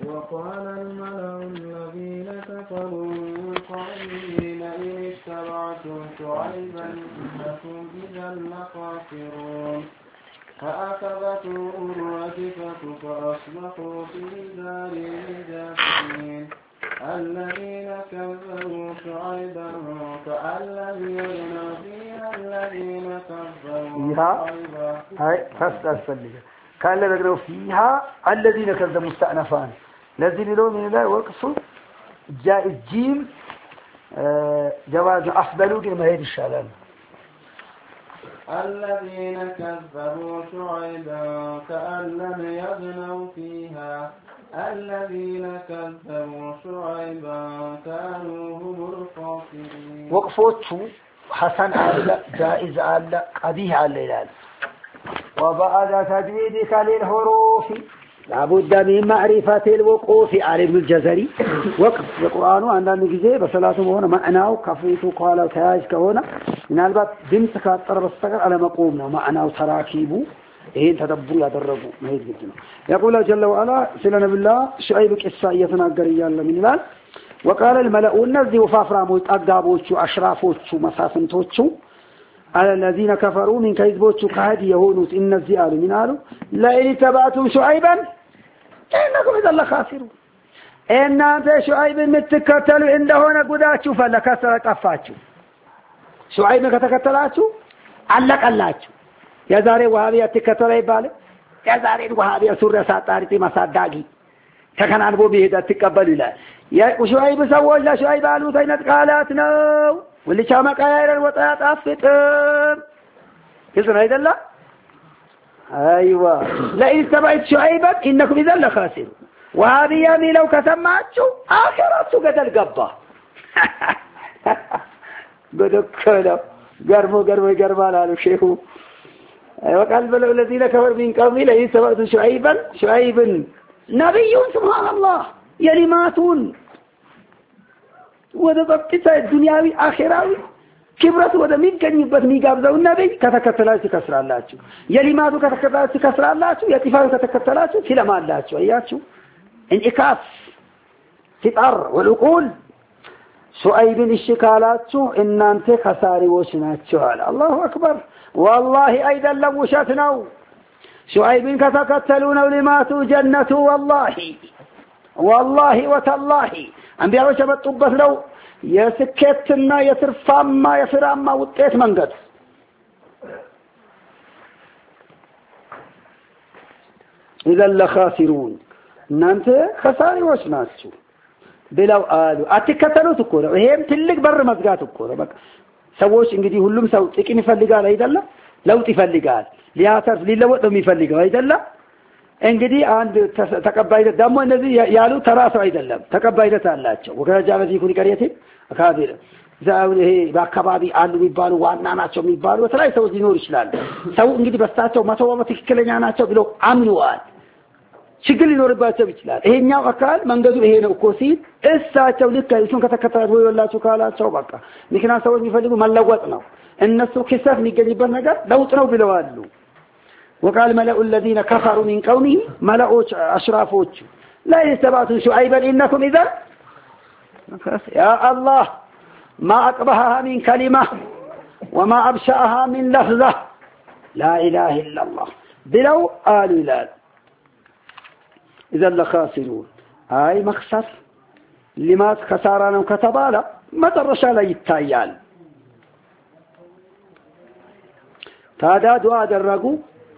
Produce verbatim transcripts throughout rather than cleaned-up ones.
وقال الملأ الذين كفروا من قومه لئن اتبعتم شعيبا إنكم إذا لخاسرون فأخذتهم الرجفة فأصبحوا في دارهم جاثمين الذين كذبوا شعيبا كأن لم يغنوا فيها الذين كذبوا شعيبا هاي فاستأصل كأن لم يغنوا فيها الذين كذبوا مستأنفان الذين لهم من الله وقصوا جاء الجيم آه جواز أفضلوا كما هيد الشالان الذين كذبوا شعيبا كأن لم يغنوا فيها الذين كذبوا شعيبا كانوا هم الخاسرين وقفوتوا حسن على جائز على قبيح على الهلال وبعد تجويدك للحروف لابد من معرفة الوقوف على ابن الجزري وقف القرآن عندنا نجزي بسلاته هنا معناه كفيته قال وتاج كهنا من الباب دمتك الطرف الصغر على مقومنا معناه تراكيبه إيه تدبر يدربوا ما هي جدنا يقول جل وعلا سلنا بالله شعيب قصة يتناقر يالله من الآن وقال الملأ الذي وفافرامو أقابوشو أشرافوشو مسافنتوشو على الذين كفروا من كذبوشو كهدي يهونوس إن الزيار من قالوا لئن تبعتم شعيبا إنكم إذا لخاسرون إن أنت شعيب متكتلوا إن هنا قداتشو فلا كسر قفاتشو شعيب كتكتلاتشو علق اللاتشو يا زاري وهابي أتكتل يبالي يا زاري وهابي سورة ساتارتي مساداقي تكن عنبو بيهدا تقبل الله يا شعيب سوّج لا شعيب قالوا تينت قالاتنا واللي شامك آيرا وطيات أفتم كذا هيدا الله أيوة لئن اتبعت شعيبا إنكم إذا لخاسرون وهذه يامي لو كسمعتشو آخرتشو قد القبة قدك كلا قرمو قرمو قرمو على شيخو وقال بلو الذين كفروا من قومه لئن اتبعت شعيبا شعيب نبي سبحان الله يلماتون وذبقت الدنياوي آخراوي كبرت وده مين كان يبت ميقابزو النبي كتكتلاتو كسرالاتو يلماتو كتكتلاتو كسرالاتو يتفاو كتكتلاتو كلمالاتو أياتو انعكاس فطر والعقول شعيب الشكالاتو إن أنت خساري وشناتو على الله أكبر والله أيضا لوشتناو شعيب كتكتلون ولماتوا جنة والله والله وتالله أنبياء وشبت طبت لو يسكتنا يترفاما يفراما وطيت منقد إذا لخاسرون እናንተ خساريዎች ናችሁ ብለው አሉ አትከተሉት እኮ ነው ይሄም ትልቅ በር መዝጋት እኮ ነው በቃ ሰዎች እንግዲህ ሁሉም ሰው ጥቂም ይፈልጋል አይደለም ለውጥ ይፈልጋል ሊያተርፍ ሊለወጥ ነው የሚፈልገው አይደለም እንግዲህ አንድ ተቀባይነት ደግሞ እነዚህ ያሉ ተራሰው አይደለም ተቀባይነት አላቸው ወገጃ በዚህ ኩኒ ቀሪየት አካባቢ ዛው ይሄ በአካባቢ አሉ የሚባሉ ዋና ናቸው የሚባሉ በተለይ ሰው ሊኖር ይችላል ሰው እንግዲህ በስታቸው መቶ በመቶ ትክክለኛ ናቸው ብለው አምነዋል ችግር ሊኖርባቸው ይችላል ይሄኛው አካል መንገዱ ይሄ ነው እኮ ሲል እሳቸው ልክ እሱን ከተከታተሉ ይወላችሁ ካላቸው በቃ ምክንያቱም ሰው የሚፈልጉ መለወጥ ነው እነሱ ክሰፍ የሚገኝበት ነገር ለውጥ ነው ብለዋል وقال ملأ الذين كفروا من قومه ملأوا أشرافوች لا يستبعتوا شعيبا إنكم إذا يا الله ما أقبحها من كلمة وما أبشأها من لفظة لا إله إلا الله بلو آلوا لا إذا لخاسرون هاي مخسر لما خسارنا وكتبالا ما درشا لا يتايال تادا دعاء درقوا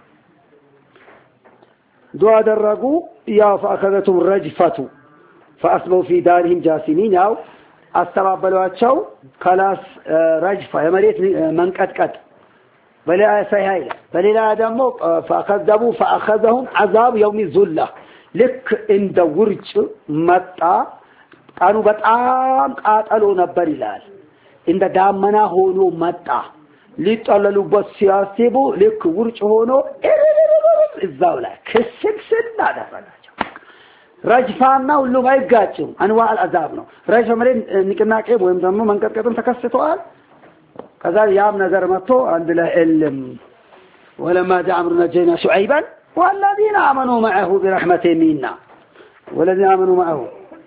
دعاء درقوا يا فأخذتهم الرجفة فأصبحوا في دارهم جاثمين أو استقبلواتشو خلاص رجفة يا مريت منقطقط بلا سيهايله بلا دمو فأخذوا فأخذهم عذاب يوم الذلة لك عند ورج متى كانوا በጣም ቃጠሎ ነበር ይላል እንደ ዳመና ሆኖ መጣ ሊጠለሉበት ሲያስቡ ልክ ውርጭ ሆኖ እዛው ላይ ክስክስና አደረጋቸው ረጅፋና ሁሉም አይጋጭም አንዋዕ አልአዛብ ነው ረጅፋ ማለት ንቅናቄ ወይም ደግሞ መንቀጥቀጥም ተከስተዋል ከዛ ያም ነገር መጥቶ አንድ ላይ እልም ولما جاء امرنا نجينا شعيبا والذين امنوا معه برحمه منا والذين آمنوا معه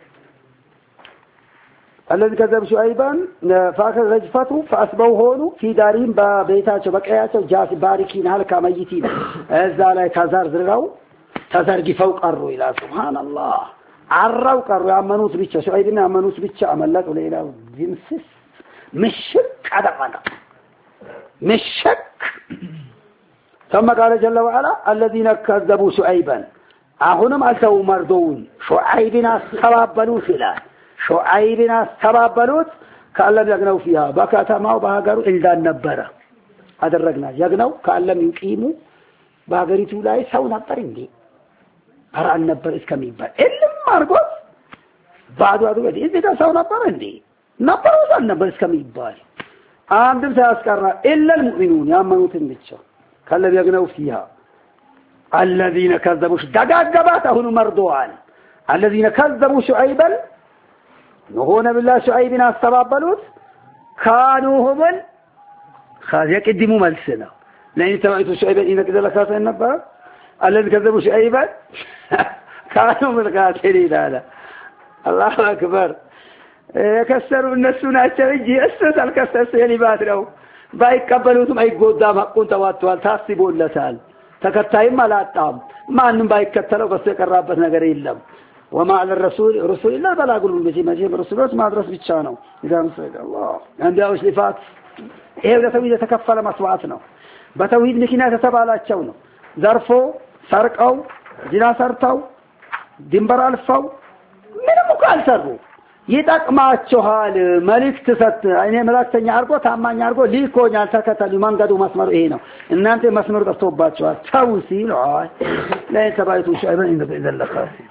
الذي كذب شعيبا فاخذ رجفته فأسبوا هونو في دارهم ببيتاቸው በቀያቸው ጃስ ባሪኪን አልካ መይቲን እዛ ላይ ተዛር ዝራው ተዘርግፈው ቀሩ ይላል ሱብሃንአላህ አራው ቀሩ ያመኑት ብቻ ሹዓይብና ያመኑት ብቻ አመለጡ ሌላው ጅንስስ ምሽክ አደረገ ምሽክ ثم قال جل وعلا الذين كذبوا شعيبا አሁንም አልተው መርዶውን ሹዓይብን አስተባበሉት ይላል ሹዓይብን አስተባበሉት ከአለም ያግነው فيها በከተማው በሀገሩ እንዳልነበረ አደረግና ያግነው ከአለም ይቂሙ በሀገሪቱ ላይ ሰው ነበር እንዴ አራን ነበር እስከሚባል እልም አርጎት ባዶ አዱ እዚህ ጋር ሰው ነበር እንዴ ነበር ወሰን ነበር እስከሚባል አንድም ሳያስቀራ ኢላ المؤمنون ያመኑትን ብቻ ከአለም ያግነው فيها الذين كذبوا دغاغبات አሁን መርዶዋል الذين كذبوا شعيبا نهون بالله شعيبنا استبابلوت كانوا هم خاز يقدموا ملسنا لأن تبعتوا شعيبا إذا كذا لكاسا النبا الذين كذبوا شعيبا كانوا من القاتلين هذا الله أكبر يكسروا النسونا الشرجي أسس الكسر سيلي باتروا بايك قبلوتم أي قدام حقون تواتوال تاسبون لسال تكتايم ما لا تام ما أنهم بايك كتلوا بس يقربت نقر إلا وما على الرسول رسول الله بلا يقولون بجي ما جيب الرسولات ما أدرس بيتشانو إذا مسألة الله عندي أوش لفات إيه وده تويد تكفل مسوعاتنا بتويد لكنا تتبع تشونه ظرفه سرقوا زنا سرتوا دمبر ألفوا من مقال سروا يتقمعوا ملك تسات يعني ملاك تنياركو تامان ياركو ليكو نالتكتل من قدو مسمر إينو إن أنت مسمر تستوبات شوال توسيل عاي لا يتبعيتوا شعبا إذا اللقاسي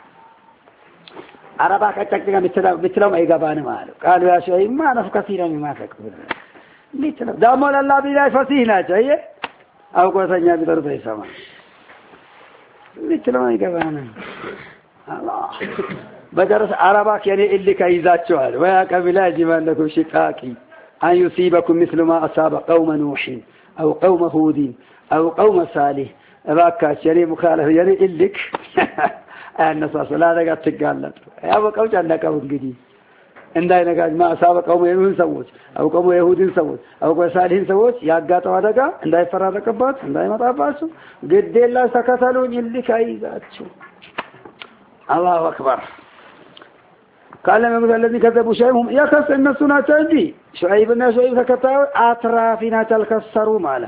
عرباك أتكتك مثلهم أي قبان مالو قالوا يا شعيب ما نفق كثيرا مما تكبر مثلهم دامول الله بلا فسيحنا جاية أو قوة نيا بطرف يسمى مثلهم أي قبان الله بدرس عرباك يعني اللي كيزات شوال ويا كبلا جمان لكم شقاكي أن يصيبكم مثل ما أصاب قوم نوح أو قوم هود أو قوم صالح أباكاش يعني مخالف يعني إلك الناس لا رجعت تقالت يا أبو كوج عندك أبو جديد عندنا قاعد ما أصاب قوم يهود سووش أو قوم يهود سووش أو قوم صالحين سووش يا قات وهذا عندنا فرادة كبات عندنا ما تعرفوا قد الله سكتلون اللي كايزات شو الله أكبر قال لهم الذين كذبوا شيئهم يا كس الناس ناتجي شعيب الناس شعيب سكتوا أطرافنا تلكسروا ماله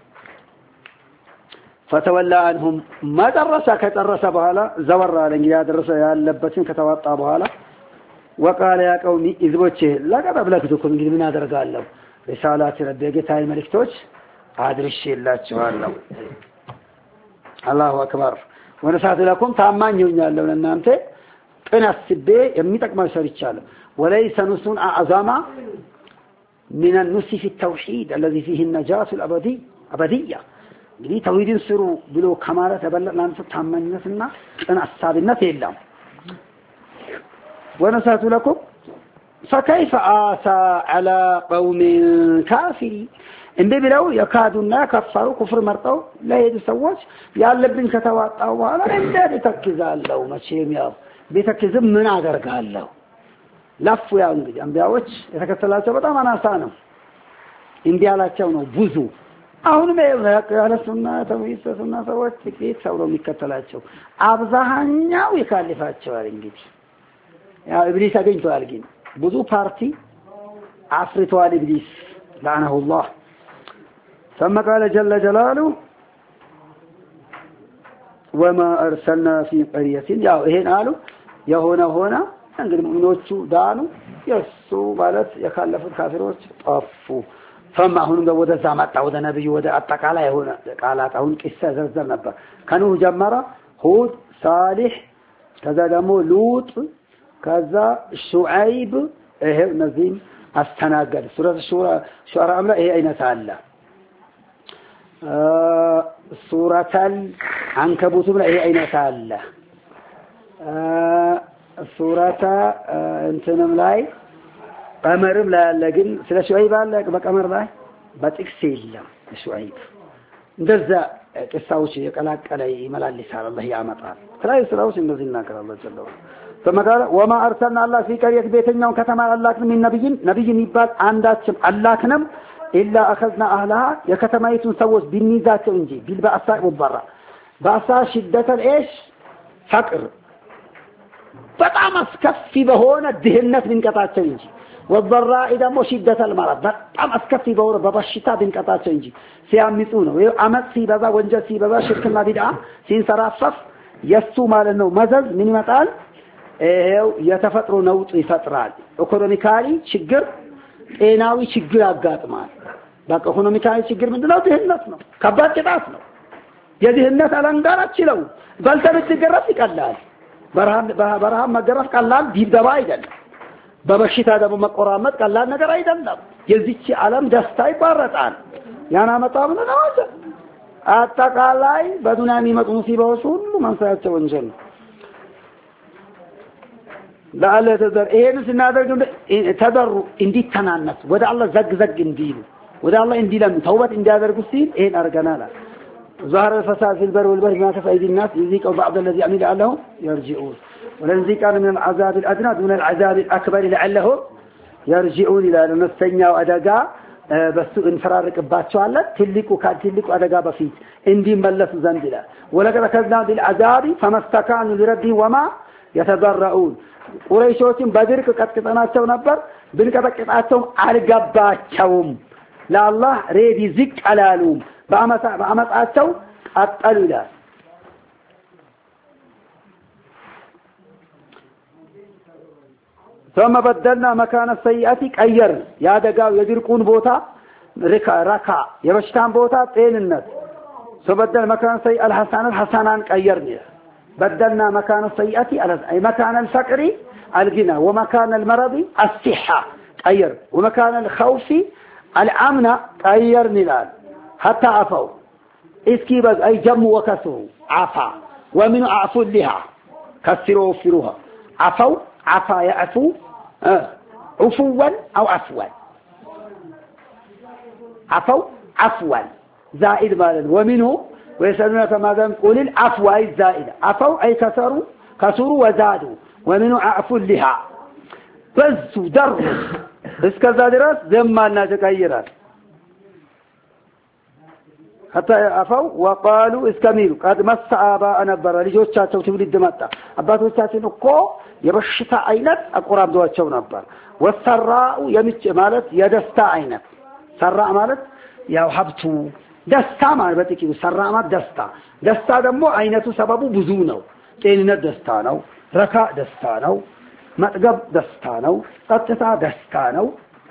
فتولى عنهم ما درس كترس بهالا زور على يا درس يا لبسين كتواطا بهالا وقال يا قومي اذبوچه لقد ابلغتكم እንግዲህ ምን አደርጋለሁ رسالات ربي ጌታዬ መልእክቶች አድርሼላችኋለሁ الله اكبر ونسات لكم ታማኝ ሆኛለሁ ለእናንተ ጥናስቤ የሚጠቅመው ሰርቻለሁ وليس نسون اعظم من النص في التوحيد الذي فيه النجاة الابدي ابديه እንግዲህ ተውሂድን ስሩ ብሎ ከማለት ተበለናን ተታመኝነትና ጥና አሳብነት የለም ونسات لكم فكيف آسى على قوم كافرين እንደ ቢለው የካዱና ከፈሩ ኩፍር መርጠው ለሄዱ ሰዎች ያለብን ከተዋጣው በኋላ እንዴት ተከዛለው መቼም ያው ቤተክዝም ምን አደርጋለሁ ለፉ ያው እንግዲህ አንቢያዎች የተከተላቸው በጣም አናሳ ነው እንዲያላቸው ነው ብዙ አሁን ያለሱና ተውሂድና ሰዎች ጥቂት ሰው ነው የሚከተላቸው አብዛኛው ይካልፋቸዋል እንግዲህ ያው ኢብሊስ አገኝቷል ግን ብዙ ፓርቲ አፍርቷል ኢብሊስ لعنه الله ثم قال جل جلاله وما أرسلنا في قرية ያው ይሄን አሉ የሆነ ሆነ እንግዲህ ሙእሚኖቹ ዳኑ የሱ ማለት የካለፉት ካፊሮች ጠፉ فما هون ወደ ዛማጣ ወደ ነብዩ ወደ አጠቃላይ የሆነ ቃላት አሁን ቂሳ ዘርዘር ነበር ከኑህ ጀመረ ሁድ ሳሊህ ከዛ ደግሞ ሉጥ ከዛ ሹዓይብ ይሄ ነዚም አስተናገደ ሱረቱ ሹራ ሹራ አምላ ይሄ አይነት አለ ሱረቱል አንከቡት ላይ ይሄ አይነት አለ ሱረታ እንትንም ላይ ቀመርም ላይ አለ ግን ስለ ሹዓይብ አለ በቀመር ላይ በጥቅስ የለም ሹዓይብ እንደዛ قصاዎች የቀላቀለ ይመላልሳል አላህ ያመጣል ተላይ ስራዎች እንደዚህ ይናገራል አላህ ጀለ ተመጋራ وما ارسلنا الله في قريه ቤተኛው ከተማ አላህን ምን ነብይን ነብይን ይባል አንዳችም አላህንም إلا أخذنا أهلها የከተማይቱን ሰዎች ቢኒዛቸው እንጂ بالبأساء والضراء بأساء شدة الإيش فقر በጣም አስከፊ በሆነ ድህነት ብንቀጣቸው እንጂ والضراء ደግሞ شدة المرض በጣም አስከፊ በሆነ በበሽታ ብንቀጣቸው እንጂ ሲያምፁ ነው ወይ አመጽ ሲበዛ ወንጀል ሲበዛ ሽርክና ቢድዓ ሲንሰራፈፍ የሱ ማለት ነው መዘዝ ምን ይመጣል ይሄው የተፈጥሮ ነውጥ ይፈጥራል ኢኮኖሚካሊ ችግር ጤናዊ ችግር ያጋጥማል በቃ ኢኮኖሚካሊ ችግር ምንድነው ድህነት ነው ከባድ ቅጣት ነው የድህነት አለንጋራች ይለው ባልተብት ገረፍ ይቀላል በረሃም በረሃም መገረፍ ቀላል ዲብደባ አይደለም በበሽታ ደግሞ መቆራመጥ ቀላል ነገር አይደለም የዚች ዓለም ደስታ ይባረጣል ያና መጣም ነው አጠቃላይ በዱንያ የሚመጡ ሙሲባዎች ሁሉ መንሳያቸው ወንጀል ለአለ ተደር ይሄን ስናደርግ ተደሩ እንዲተናነስ ወደ አላህ ዘግ ዘግ እንዲሉ ወደ አላህ እንዲለም ተውበት እንዲያደርጉ ሲል ይሄን አርገናል ظهر الفساد في البر والبحر بما كسبت أيدي الناس يذيقوا بعض الذي عمل لعلهم يرجعون ولنذيقن من العذاب الأدنى دون العذاب الأكبر لعلهم يرجعون إلى نفسنا وأدقا بس انفرارك باتشوالا تلقوا كان تلقوا أدقا بفيت اندي ملسوا زندلا ولقد أخذنا بالعذاب فما استكانوا لربهم وما يتضرعون قريشوتين بدرك قد قطعناቸው ነበር ብንቀጠቅጣቸው አልገባቸውም ለአላህ ሬዲ ዝቅ አላሉም በአመጣ በአመጣቸው አጣሉ ይላል ثم بدلنا مكان السيئات ቀየር ያደጋው የድርቁን ቦታ ረካ ረካ የበሽታን ቦታ ጤንነት سبدل مكان السيئة الحسنة الحسنان ቀየርኒ بدلنا مكان السيئة أي مكان الفقر الغنى ومكان المرض الصحة غير ومكان الخوف الأمن غير نلال حتى عفوا اسكي بس أي جم وكسروا عفا ومن عفو لها كسروا وفروها عفوا عفا يعفو أه. عفوا أو عفوا عفوا عفوا زائد مالا ومنه ويسألونك ماذا قل العفو أي الزائدة عفوا أي كسروا كسروا وزادوا ومنه عفو لها بس در بس كذا درس زماننا تغيرات حتى عفوا وقالوا استميلوا قد مس آباءنا نبر ልጆቻቸው ትውልድ መጣ አባቶቻችን እኮ የበሽታ አይነት አቆራምዷቸው ነበር ወሰራኡ የሚጭ ማለት የደስታ አይነት ሰራ ማለት ያው ሀብቱ ደስታ ማለት በጥቂቱ ሰራ ማለት ደስታ ደስታ ደግሞ አይነቱ ሰበቡ ብዙ ነው ጤንነት ደስታ ነው ረካ ደስታ ነው መጥገብ ደስታ ነው ጸጥታ ደስታ ነው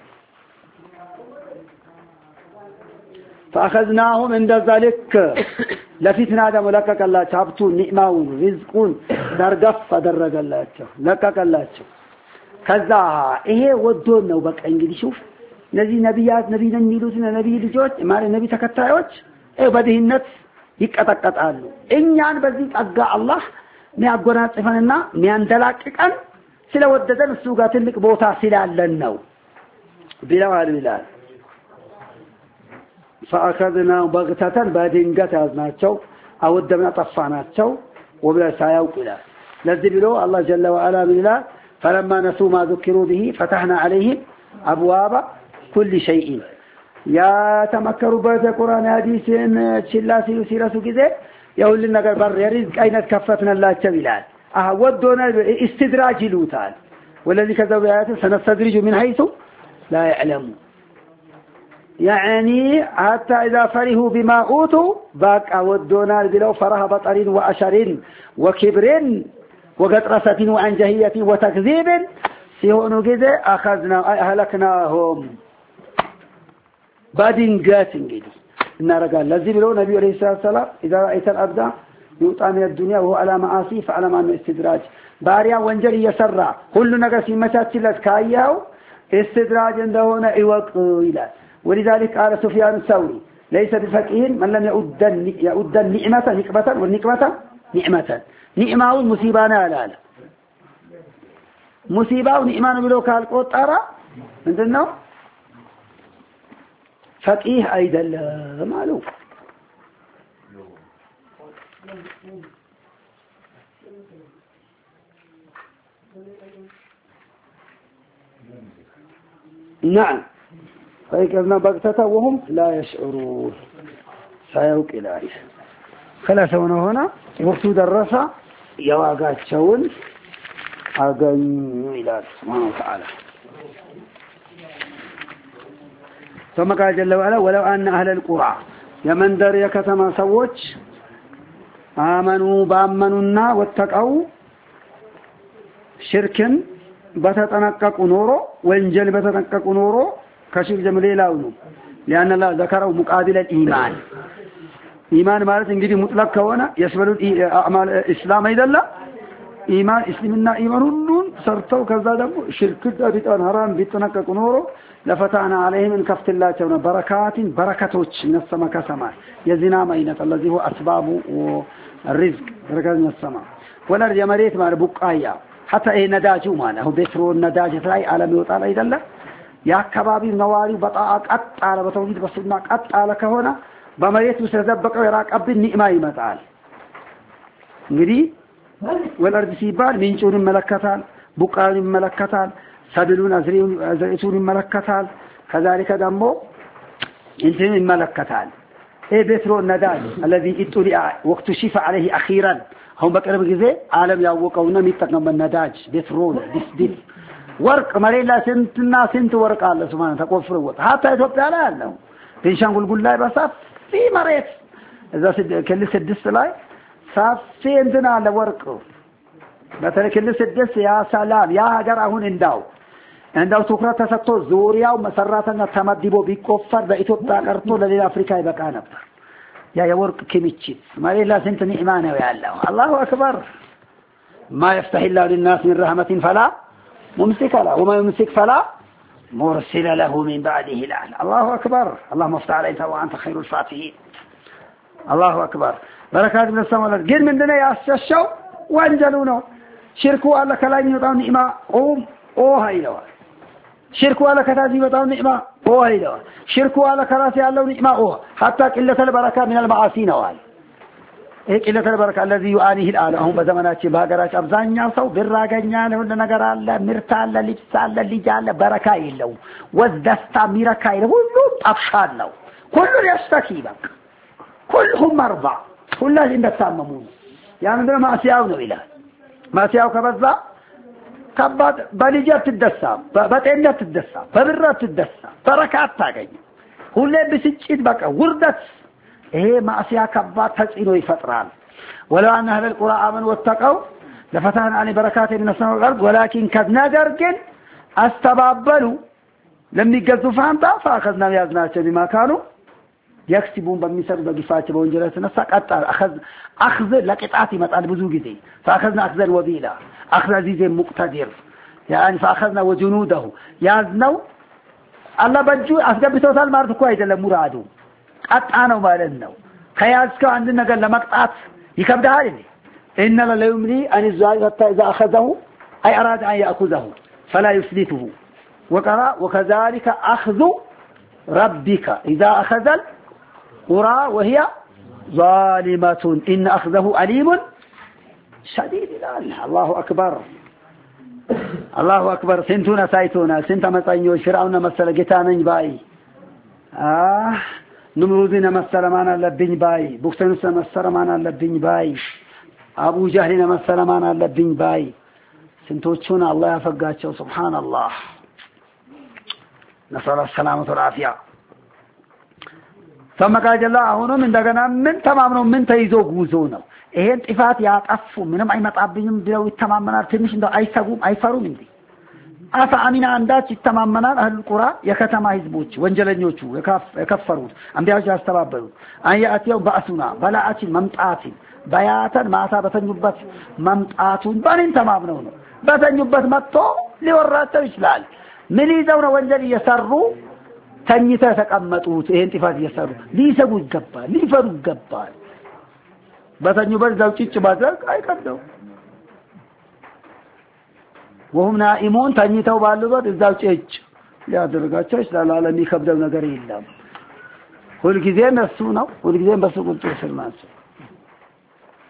فاخذناهم عند ذلك لفتنا دم لككلاچ ሀብቱን ኒዕማውን ሪዝቁን ደርገፍ አደረገላቸው ለከከላቸው ከዛ ይሄ ወዶን ነው በቃ እንግዲህ ሹፍ እነዚህ ነብያት ነብይ ነን የሚሉት ነብይ ልጆች ማለት ነብይ ተከታዮች በድህነት ይቀጠቀጣሉ እኛን በዚህ ጸጋ አላህ ሚያጎናጽፈንና ሚያንደላቅቀን ስለወደደን እሱ ጋር ትልቅ ቦታ ስላለን ነው ቢላዋል ቢላል فاخذنا بغتة بادنجت ያዝናቸው አወደምና ጠፋናቸው ወብላ ሳያውቁ ይላል ለዚህ ብሎ አላህ ጀለ ወዐላ ይላል فلما نسوا ما ذكروا به فتحنا عليهم ابواب كل شيء يا تمكروا بالقران حديثን ችላ ሲሉ ሲረሱ ጊዜ የሁሉ ነገር በር የሪዝቅ አይነት ከፈትናላቸው ይላል አወዶና استدراج ይሉታል والذي كذب آيات سنستدرج من حيث لا يعلم يعني حتى إذا فرحوا بما أوتوا باقى ودونا بلو فرح بطر وأشر وكبر وقطرسة وعنجهية وتكذيب سيهونوا كذا أخذنا أهلكناهم بعدين قاتن كذا إن رجال الذي بلو نبي عليه الصلاة والسلام إذا رأيت الأبد يؤتى من الدنيا وهو على معاصي فعلى ما استدراج باريا وانجلي يسرع كل نقص مشاكل كاياو استدراج عندهنا إيوك إلى ولذلك قال سفيان الثوري ليس بفقيه من لم يؤد يؤد النعمة نقمة والنقمة نعمة نعمة المصيبانة لا لا مصيبة ونعمة بلو كالقطرة عندنا فقيه أيضا معلوم نعم فيكرنا بغتة وهم لا يشعرون سيوك إلهي خلاص هنا وقت درسة يواقات شون أغنوا إلى سبحانه وتعالى ثم قال جل وعلا ولو أن أهل القرى يمن در يكتما سووش آمنوا بأمننا واتقوا شركا بتتنقق نورو وانجل بتتنقق نورو كشف جملي لاونو لأن الله ذكره مقابل الإيمان إيمان مالت انجدي مطلق كونا يشمل أعمال الإسلام أيضا لا إيمان إسلامنا إيمان نون سرطو كذا دمو شركة بيتان هرام بتنقق نورو لفتحنا عليهم من كفت الله تعالى بركات بركاتوش من السماء كسماء يزنا مينة الذي هو أسباب الرزق بركات من السماء ولا مريت مع بقايا حتى إيه نداجو معنا هو بيترو النداج تلاقي عالمي وطالع أيضا لا يا كبابي نواري بطاقة قط على بتوجد بصدنا قط على كهونا بمريت وسرزبق وراك أب النعمة يمتعال نري والأرض سيبال منشون ملكتان بقال ملكتان سبلون أزريتون ملكتان كذلك دمو انتين ملكتان ايه بيترو النداج الذي اتلع واكتشف عليه أخيرا هم بقرب جزء عالم يوقعون ميتقن النداج بيترول ديس ديس ورق مريلا سنتنا سنت ورق الله سبحانه تقفر وقت حتى إثيوبيا لا له بنشانغول قول لا بس في مريت إذا سد كل سدس لاي صاف في عندنا على ورق مثلا كل سدس يا سلام يا هجر هون انداو انداو تكرر تسطو زوريا ومسراتنا تمدبو بيكفر بإثيوبيا قرطو للي أفريقيا يبقى نبتر يا يورك كميتشيت مريلا سنت نعمانه يا الله الله أكبر ما يفتح الله للناس من رحمة فلا ممسك له وما يمسك فلا مرسل له من بعده الآن الله أكبر اللهم افتح عليك وأنت خير الفاتحين الله أكبر بركات من السماء قل من دنيا أسشوا وانجلونه شركوا على كلام يطعون نعمة قوم أوه إلوه شركوا على كتازي يطعون نعمة أوه إلوه شركوا على كراسي الله نعمة أوه حتى قلة البركة من المعاصي نوال هيك قلة البركة الذي يعانيه الآن هم بزمانات بهاجرات أبزانيا صو بالراجعيا ولا نجار الله مرتال لبسال لجال بركة إلله وزدستا ميركا إلله كلهم أفشال له كلهم يشتكي لك كلهم مرضى كلهم عندك ساممون يعني عندنا ما أسياونه إله ما أسياو كبزة كباد بليجات تدسا بتأنيات تدسا ببرات تدسا بركات تاجي كلهم بسجد بقى وردت إيه ما أسيا كبات تسئلوا يفتران ولو أن أهل القرى آمنوا واتقوا لفتحنا عليه بركات من السماء والأرض ولكن كذنا درجن استبابلوا لم يجزوا فهمتا فأخذنا بيازناك بما كانوا يكسبون بمثل بقفات بونجلة نفسك أخذ أخذ لقطعتي متعال بزوجي دي فأخذنا أخذ الوبيلة أخذ عزيز مقتدر يعني فأخذنا وجنوده يازنوا الله بجو أسقب بتوتال مارد كويس لمرادو أتعنوا مالناو خيازك عندنا قال لمقطعت يكبدها لي إن لا يملي أن الزائر حتى إذا أخذه أي أراد أن يأخذه فلا يفلته وقرأ وكذلك أخذ ربك إذا أخذ القرى وهي ظالمة إن أخذه أليم شديد الآن الله أكبر الله أكبر سنتنا سايتنا سنت مطينيو فرعون مثل جتانين باي آه نمرودنا مثل معنا لبين باي بختنس مثل معنا لبين باي أبو جهلنا مثل معنا لبين باي سنتوچون الله يفقاچو سبحان الله نسأل السلامة والعافية ثم قال جل هنا من دغنا من تمامنو من تيزو غوزو ነው ይሄን ጥፋት ያጠፉ ምንም አይመጣብኝም ብለው ይተማመናል ትንሽ እንደው አይሰጉም አይፈሩም እንዴ አፋ አሚና አንዳች ይተማመናል አህል ቁራ የከተማ ህዝቦች ወንጀለኞቹ የከፈሩት አንቢያዎች ያስተባበሩት አያአቲው ባሱና በላአችን መምጣትን በያተን ማታ በተኙበት መምጣቱን ባንን ተማምነው ነው በተኙበት መጥቶ ሊወራቸው ይችላል ምን ይዘው ነው ወንጀል እየሰሩ ተኝተው ተቀመጡት ይሄን ጥፋት እየሰሩ ሊሰጉ ይገባል ሊፈሩ ይገባል በተኙበት ዛው ጭጭ ባድረግ አይቀርም ወሁም ናኢሙን ተኝተው ባሉበት እዛው ጭጭ ሊያደርጋቸው ይችላል ዓለም ይከብደው ነገር የለም ሁሉ ጊዜ ነሱ ነው ሁሉ ጊዜ በሱ ቁጥጥር ስር ናቸው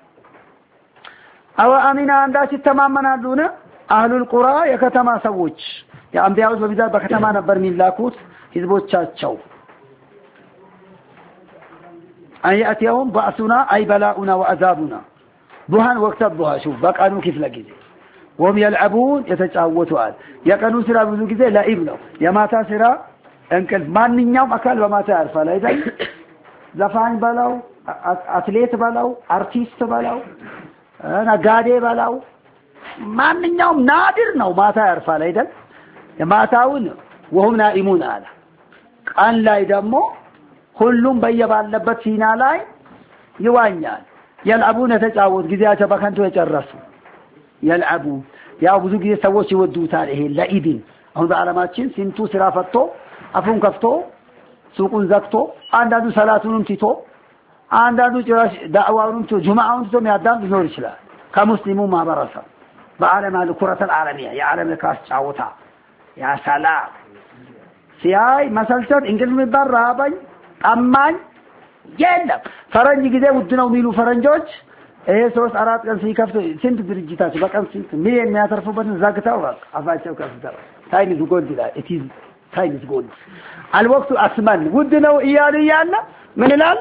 أو أمين عنداش التمامنالون أهل القرى يكتما سووش يا أنبياء وبذات بكتما نبر من لاكوت حزبوቻቸው أن يأتيهم بأسنا أي بلاؤنا وعذابنا ضحى وقت الضحى شوف بقانو كيف لقيت وهم يلعبون يتጫወቱዋል የቀኑ ስራ ብዙ ጊዜ ላኢብ ነው የማታ ስራ እንቅልፍ ማንኛውም አካል በማታ ያርፋል አይደል ዘፋኝ በላው አትሌት በላው አርቲስት በላው ነጋዴ በላው ማንኛውም ናድር ነው ማታ ያርፋል አይደል የማታውን وهم نائمون አለ ቀን ላይ ደግሞ ሁሉም በየባለበት ሲና ላይ ይዋኛል يلعبون ተጫወት ጊዜያቸው በከንቱ የጨረሱ يلعبوا ያው ብዙ ጊዜ ሰዎች ይወዱታል ይሄ ለኢድን አሁን በአለማችን ሲንቱ ስራ ፈቶ አፉን ከፍቶ ሱቁን ዘግቶ አንዳንዱ ሰላቱንም ትቶ አንዳንዱ ጭራሽ ዳዕዋውን ትቶ ጁማዓውን ትቶ የሚያዳም ሊኖር ይችላል ከሙስሊሙ ማህበረሰብ በአለም አለ ኩረተ ዓለሚያ የዓለም ካስ ጫወታ ያ ሰላም ሲያይ መሰልቸት እንግሊዝ የሚባል ራባኝ አማኝ የለም ፈረንጅ ጊዜ ውድ ነው የሚሉ ፈረንጆች ይሄ ሶስት አራት ቀን ሲከፍቱ ስንት ድርጅታቸው በቀን ስንት ሚሊዮን የሚያተርፉበትን ዘግተው አፋቸው ከፍተው ታይም ኢዝ ጎልድ ይላል ኢት ኢዝ ታይም ኢዝ ጎልድ አልወቅቱ አስማን ውድ ነው እያሉ እያለ ምን ይላሉ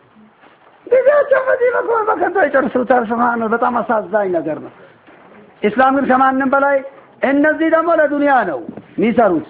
ጊዜያቸው በዚህ በከንቱ ይጨርሱታል ሱብሃንአላህ በጣም አሳዛኝ ነገር ነው እስላም ግን ከማንም በላይ እነዚህ ደግሞ ለዱንያ ነው የሚሰሩት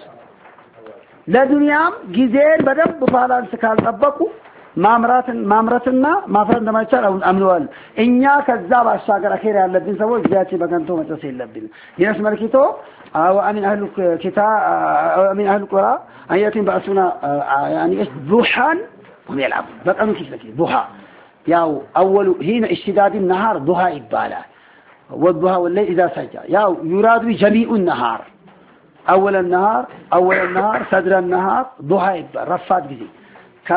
ለዱንያም ጊዜን በደንብ ባላንስ ካልጠበቁ ማምራትን ማምራትና ማፍራት እንደማይቻል አምነዋል እኛ ከዛ ባሻገር አኺር ያለብን ሰዎች ጊዜያችን በከንቱ መጨረስ የለብንም የነስ መልኪቶ አው አሚን አህሉ ኪታ አሚን አህሉ ቁራ አያቲን ባሱና يعني ايش ضحى ويلعب በቀኑ ክፍለ ضحى ያው اول هنا اشتداد النهار ضحى ይባላል والضحى والليل اذا سجى ያው يراد جميع النهار اول النهار اول النهار صدر النهار ضحى ይባላል ረፋት ጊዜ ካ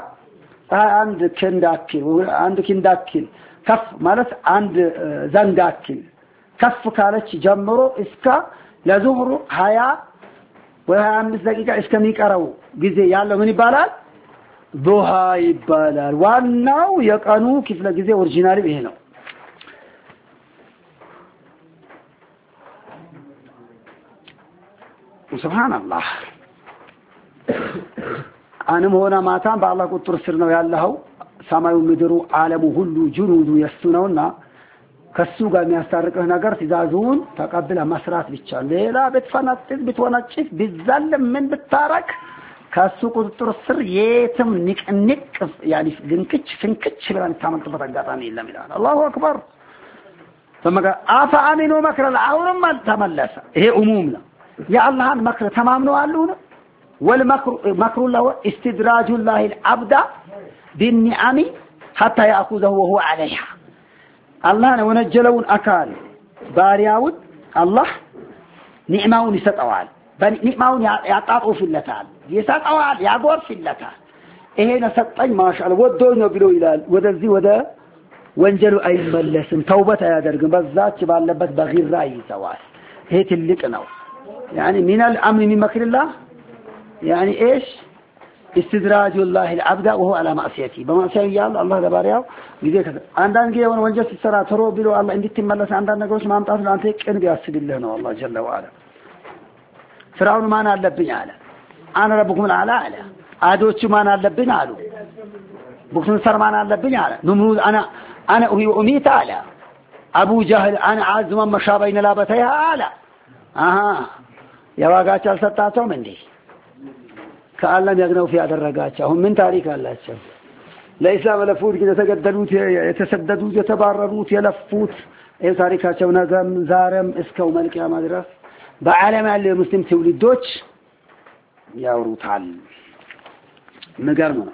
አንድ ክንዳክል አንድ ክንዳክል ከፍ ማለት አንድ ዘንጋክል ከፍ ካለች ጀምሮ እስከ ለዙህሩ ሃያ ወይ ሃያ አምስት ደቂቃ እስከሚቀረው ጊዜ ያለው ምን ይባላል ዱሃ ይባላል ዋናው የቀኑ ክፍለ ጊዜ ኦሪጂናሊ ይሄ ነው ሱብሃንአላህ አንም ሆነ ማታም በአላህ ቁጥር ስር ነው ያለው ሰማዩ ምድሩ ዓለሙ ሁሉ ጁኑዱ የሱነውና ከሱ ጋር የሚያስታርቀህ ነገር ትእዛዙን ተቀብለ መስራት ብቻ ሌላ በተፈናጥጥ ብትወናጭፍ ቢዛለም ምን ብታረክ ከሱ ቁጥር ስር የትም ንቅንቅ ያሊ ግንክች ፍንክች ብለን ታመልጥበት አጋጣሚ የለም ይላል አላሁ አክበር ፈመጋ አፋ አሚኑ መክረ العورም ተመለሰ ይሄ ኡሙም ነው የአላህን መክረ ተማምነው አሉን والمكر مكر الله استدراج الله العبد بالنعم حتى يأخذه وهو عليها الله ونجلون أكال بارياود الله نعمون يستطوال نعمون يعطاقوا في اللتان يستطوال يعبور في اللتان إيه نستطيع ما شاء الله ودونا بلو إلال ودزي ودا وانجلوا أي ملسن توبة يا درق بذات شبال لبت بغير رأي سوال هيت اللي كنو يعني من الأمن من مكر الله يعني ايش استدراج الله العبد وهو على معصيته بمعصيه يالله الله تبارك ጊዜ አንዳንድ ጊዜ ወን ወንጀል ሲሰራ ተሮ ቢሎ አላህ እንድትመለስ አንዳንድ ነገሮች ማምጣት ለአንተ ቀን ቢያስብልህ ነው አላህ ጀለ ወአላ ፍራውን ማን አለብኝ አለ አነ ረብኩም አላ አለ አዶቹ ማን አለብኝ አሉ ቡክን ሰርማን አለብኝ አለ ንምሩዝ አና አና ኡሚ ኡሚታ አለ አቡ ጀህል አና አዝማ መሻበይነ ላበተያ አለ አሃ ያዋጋቸው አልሰጣቸውም እንዴ ከአላህ ያግነው في ያደረጋቸው አሁን ምን ታሪክ አላቸው ለኢስላም ለፉት ግን የተገደሉት የተሰደዱት የተባረሩት የለፉት ይሄ ታሪካቸው ነገም ዛሬም እስከው መልቂያ ማድረስ በዓለም ያለ ሙስሊም ትውልዶች ያወሩታል ነገር ነው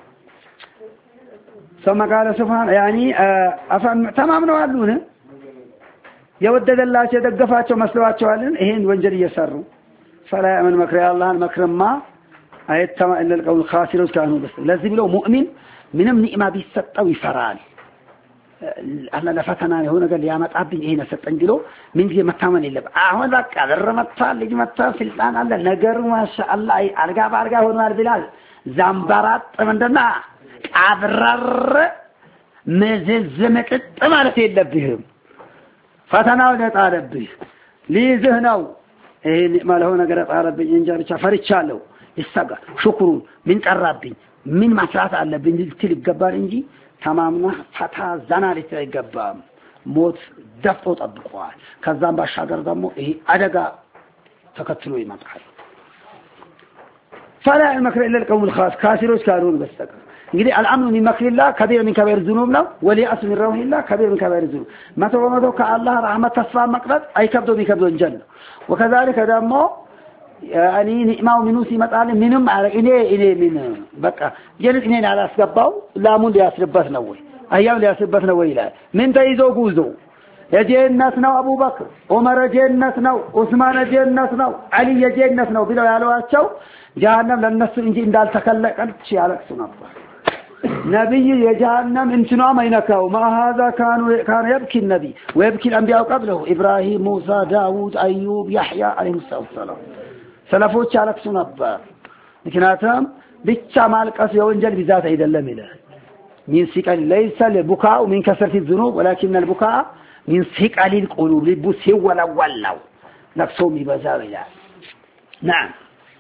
ثم قال سبحانه يعني አፈን ተማምነው አሉን የወደደላቸው የደገፋቸው መስሏቸዋልን ይሄን ወንጀል እየሰሩ فلا من مكر الله مكرما አይተማ الا القوم الخاسرون كانوا بس ለዚህ ብለው ሙእሚን ምንም ኒዕማ ቢሰጠው ይፈራል አላህ ለፈተና የሆነ ነገር ሊያመጣብኝ ይሄን ሰጠኝ ብሎ ምን ጊዜ መታመን የለም አሁን በቃ ረመታ ልጅ መታ ስልጣን አለ ነገሩ ማሻአላህ አልጋ ባርጋ ሆኗል ብላል ዛምባራት ምንድነው አብረር መዘዝ መጥጥ ማለት የለብህም ፈተናው ለጣለብህ ሊይዝህ ነው ይሄ ማለው ነገር ጣለብኝ እንጂ ብቻ ፈርቻለሁ ይሰጋ ሽክሩ ምን ቀራብኝ ምን መስራት አለብኝ ልትል ይገባል እንጂ ተማምና ፈታ ዘና ልትል ይገባም ሞት ደፍቶ ጠብቋል ከዛም ባሻገር ደግሞ ይሄ አደጋ ተከትሎ ይመጣል فلا المكر الا القوم الخاص كافرون كانوا بستقر እንግዲህ الامن من مكر الله كبير من كبائر الذنوب ነው وليأس من روح الله كبير من كبائر الذنوب ما تقوموا كالله رحمه ተስፋ መቅረት አይከብዶ ቢከብዶ እንጀል وكذلك ደግሞ يعني نعماው ምኑ ሲመጣል ምንም አረ እኔ እኔ ምን በቃ ጀነት እኔን አላስገባው ላሙን ሊያስርበት ነው ወይ አያው ሊያስርበት ነው ወይ ይላል ምን ተይዞ ጉዞ የጀነት ነው አቡበክር ዑመር ጀነት ነው ዑስማን ጀነት ነው አሊ ጀነት ነው ብለው ያሏቸው ጀሃነም ለነሱ እንጂ እንዳልተከለቀች ያለቅሱ ነበር ነብይ የጀሃነም እንትኗ ማይነካው ማሃዛ ካኑ ካኑ يبكي النبي ويبكي الانبياء قبله ابراهيم موسى داوود ايوب يحيى عليهم السلام ሰለፎች ያለቅሱ ነበር ምክንያቱም ብቻ ማልቀስ የወንጀል ብዛት አይደለም ይላል من ثقل ليس البكاء من كثرة الذنوب ولكن البكاء من ثقل القلوب لبس ولا ولو لقسهم يبزاو ይላል نعم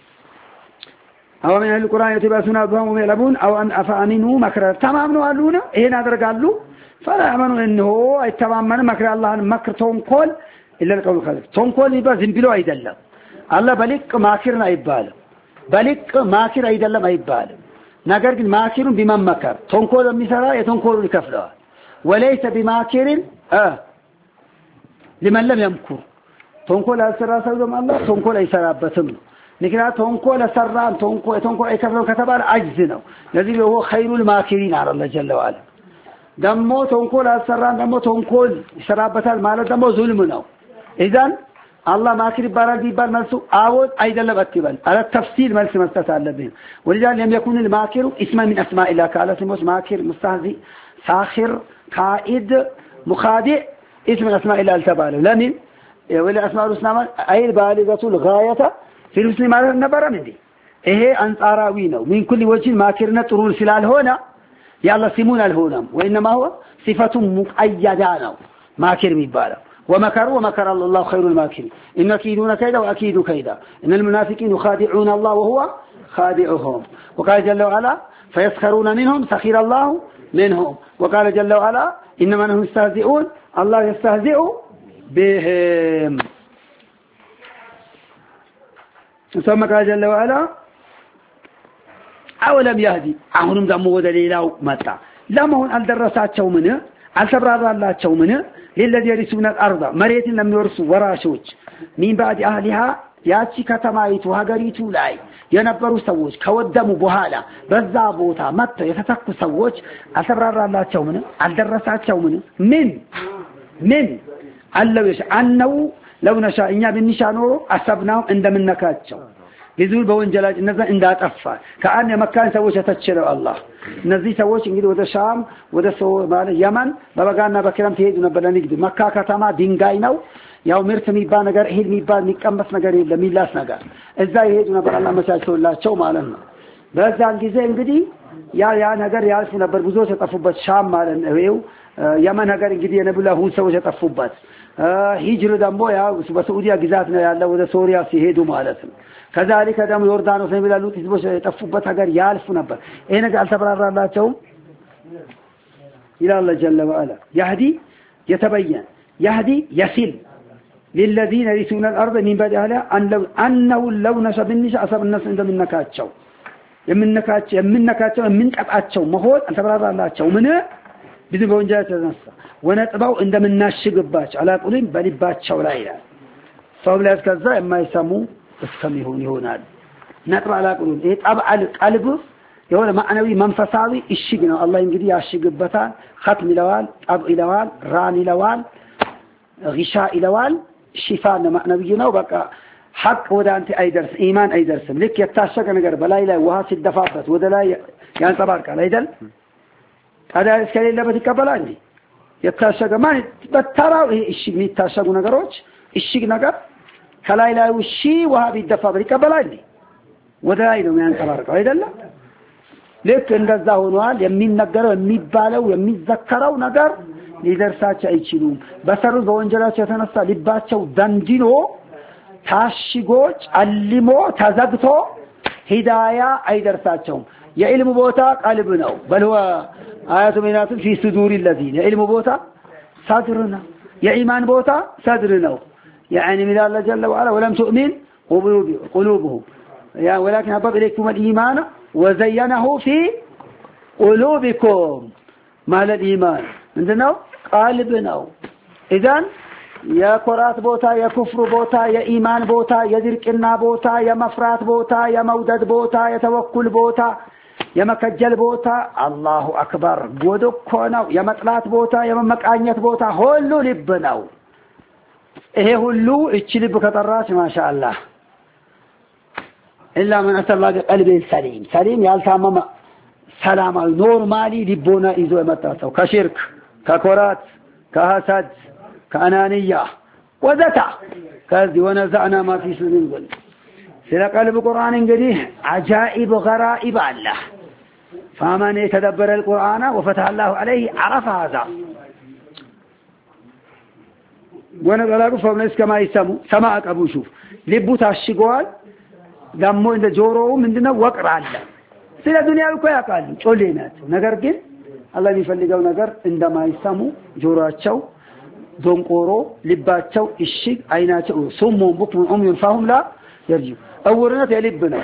أو من القرآن يتباسون أبهم ويلبون أو أن أفأمنوا مكر تمامنوا قالونا هنا درقالوا فلا يأمنوا إنه يتمامن مكر الله مكر تنقل إلا القول الخالق تنقل يبقى زنبلو أيدلا الله بلق ماكرنا يباله بلق ماكر أيدلا ما يباله نقر ماكر بمن مكر تنقل المثلا يتنقل لكفلها وليس بماكر آه لمن لم يمكر تنقل أسرى سيدهم الله تنقل أيسرابتهم نكنا تنقل سران تنقل تنقل يكفلون كتبال عجز ነው ለዚህ هو خير الماكرين على الله جل وعلا ደሞ ተንኮል አሰራን ደሞ ተንኮል ይሰራበታል ማለት ደሞ ዙልም ነው اذا الله ማክር ይባላል ቢባል መልሱ አዎድ አይደለም አትበል አለ ተፍሲል መልስ መስጠት አለብን ولذلك لم يكن الماكر اسم من اسماء الله قال اسمه ماكر مستهزئ ساخر كائد مخادع اسم من اسماء الله التبالغ لمن ولا اسماء الحسنى اي بالغه الغايه في المسلم ማለት ነበር እንዴ ይሄ አንጻራዊ ነው من كل وجه ማክርነ ጥሩ ስላልሆነ ያላ ሲሙን አልሆነም وانما هو صفه مقيده ነው ማክር የሚባለው ومكروا ومكر الله خير الماكرين ان كيدون كيدا واكيد كيدا ان المنافقين يخادعون الله وهو خادعهم وقال جل وعلا فيسخرون منهم سخر الله منهم وقال جل وعلا انما هم يستهزئون الله يستهزئ بهم ثم قال جل وعلا أولم يهدي أهونم دمو ودليلاو متى لما هون الدرساتቸው ምን አልተብራራላቸው ምን ለለዚህ يرثون الارض መሬትን ለሚወርሱ ወራሾች من بعد اهلها ያቺ ከተማይቱ ሀገሪቱ ላይ የነበሩ ሰዎች ከወደሙ በኋላ በዛ ቦታ መጥተው የተተኩ ሰዎች አልተብራራላቸው ምን አልደረሳቸው ምን ምን ምን አለውሽ አንው لو نشاء እኛ ብንሻ ኖሮ አሰብናው እንደምንነካቸው لذول በወንጀላጅ እነዛ እንዳጠፋ ከአን የመካን ሰዎች ተቸለው አላህ እነዚህ ሰዎች እንግዲህ ወደ ሻም ወደ ሶ ማለት የመን በበጋና በክረምት ሄዱ ነበር ለንግድ መካ ከተማ ድንጋይ ነው ያው ምርት የሚባል ነገር እህል የሚባል የሚቀመስ ነገር የለም ሚላስ ነገር እዛ ይሄዱ ነበር አላህ መቻቸውላቸው ማለት ነው በዛን ጊዜ እንግዲህ ያ ያ ነገር ያልፉ ነበር ብዙ ተጠፉበት ሻም ማለት ነው የመን ነገር እንግዲህ የነብዩ ሰዎች ተጠፉበት ሂጅር ደግሞ ያው በሳዑዲያ ግዛት ነው ያለው ወደ ሶሪያ ሲሄዱ ማለት ነው ከዛሊከ ደግሞ ዮርዳኖስ ነው የሚላሉት ህዝቦች የጠፉበት ሀገር ያልፉ ነበር ይሄ ነገር አልተብራራላቸው ይላል ጀለ ወአላ يهدي يتبين يهدي يصل للذين يرثون الارض من بعد اهلها ان لو انه لو نشا بالنشا اصاب الناس እንደምንነካቸው የምንነካቸው የምንነካቸው የምንቀጣቸው መሆን አልተብራራላቸው ምን ብዙ በወንጀል ተነሳ ወነጥባው እንደምናሽግባቸው አላቁልም በልባቸው ላይ ይላል ሰውላስ ከዛ የማይሰሙ እስከሚሆን ይሆናል ነጥባ አላቁልም ይሄ ጠብዓል ቀልብ የሆነ ማዕናዊ መንፈሳዊ እሽግ ነው አላህ እንግዲህ ያሽግበታል ختم ይለዋል ጠብ ይለዋል ራን ይለዋል ግሻ ይለዋል ሽፋ ነው ማዕናዊ ነው በቃ ሐቅ ወደ አንተ አይደርስ ኢማን አይደርስም ልክ የታሸገ ነገር በላይ ላይ ውሃ ሲደፋበት ወደ ላይ ያንጸባርቃል አይደል ታዲያ እስከሌለበት ይቀበላል እንዴ የታሸገ ማለት በተራው እሺግ የሚታሸጉ ነገሮች እሺግ ነገር ከላይ ላይ እሺ ውሃ ቢደፋበት ይቀበላል እንዴ ወደ ላይ ነው ያንጸባርቀው አይደል ልክ እንደዛ ሆኗል የሚነገረው የሚባለው የሚዘከረው ነገር ሊደርሳቸው አይችሉም በሰሩ በወንጀላቸው የተነሳ ልባቸው ደንድኖ ታሽጎ ጨልሞ ተዘግቶ ሂዳያ አይደርሳቸውም የዕልም ቦታ ቀልብ ነው በልዋ አያቱ ሚናቱ في صدور الذين የዕልም ቦታ صدر ነው የኢማን ቦታ صدر ነው يعني من الله جل وعلا ولم تؤمن قلوبهم يا ولكن حبب إليكم الإيمان وزينه في قلوبكم مال الإيمان عندنا قلبنا إذن يا قرات بوتا يا كفر بوتا يا إيمان بوتا يا ذركنا بوتا يا مفرات بوتا يا مودد بوتا يا توكل بوتا يا مكجل بوتا الله أكبر قدو كونو يا مطلات بوتا يا ممكانيت بوتا هلو لبناو إيه هلو اتشلب كتراش ما شاء الله إلا من أتى الله بقلب سليم سليم يالتامم سلام نورمالي لبونا إذو متاسو كشرك ككورات كحسد كأنانية وذتا كذي ونزعنا ما في صدورهم سلا قلب القرآن قديه عجائب غرائب الله فمن يتدبر القرآن وفتح الله عليه عرف هذا ونقلقوا فمنس كما يسمو سماعك أبو شوف لبو تاشقوال دمو عند جوروه من دنا وقر الله سلا دنيا بكو يقال شولينات نقر قل الله يفلقوا نقر عندما يسمو جوراتشو دونقورو لباتشو الشيء عيناتشو سمو بكم عمي فهم لا يرجو أورنات يلبنا